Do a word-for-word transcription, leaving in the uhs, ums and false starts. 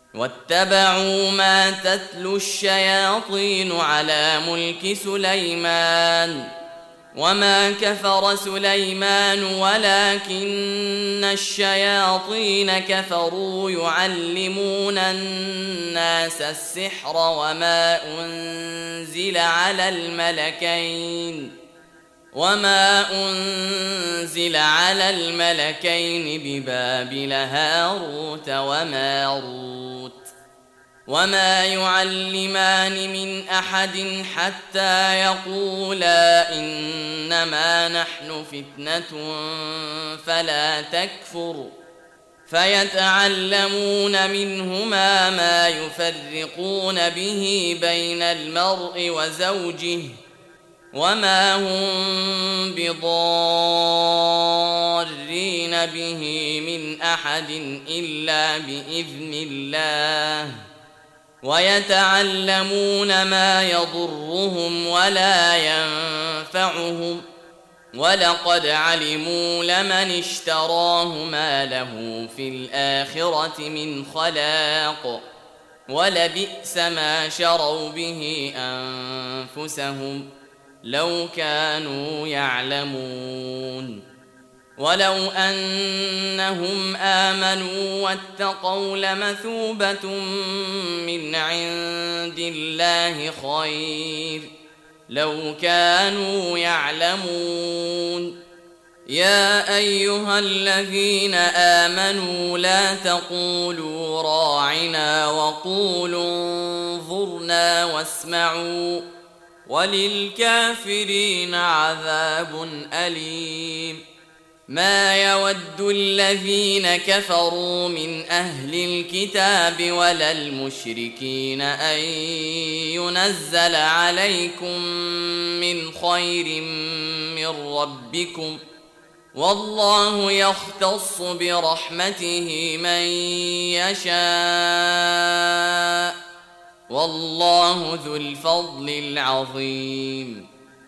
واتبعوا ما تتلو الشياطين على ملك سليمان وما كفر سليمان ولكن الشياطين كفروا يعلمون الناس السحر وما أنزل على الملكين وما أنزل على الملكين ببابل هاروت وماروت وما يعلمان من أحد حتى يقولا إنما نحن فتنة فلا تكفر فيتعلمون منهما ما يفرقون به بين المرء وزوجه وما هم بضارين به من أحد إلا بإذن الله ويتعلمون ما يضرهم ولا ينفعهم ولقد علموا لمن اشتراه ما له في الآخرة من خلاق ولبئس ما شروا به أنفسهم لو كانوا يعلمون ولو أنهم آمنوا واتقوا لمثوبة من عند الله خير لو كانوا يعلمون يا أيها الذين آمنوا لا تقولوا راعنا وقولوا انظرنا واسمعوا وللكافرين عذاب أليم ما يود الذين كفروا من أهل الكتاب ولا المشركين أن ينزل عليكم من خير من ربكم والله يختص برحمته من يشاء والله ذو الفضل العظيم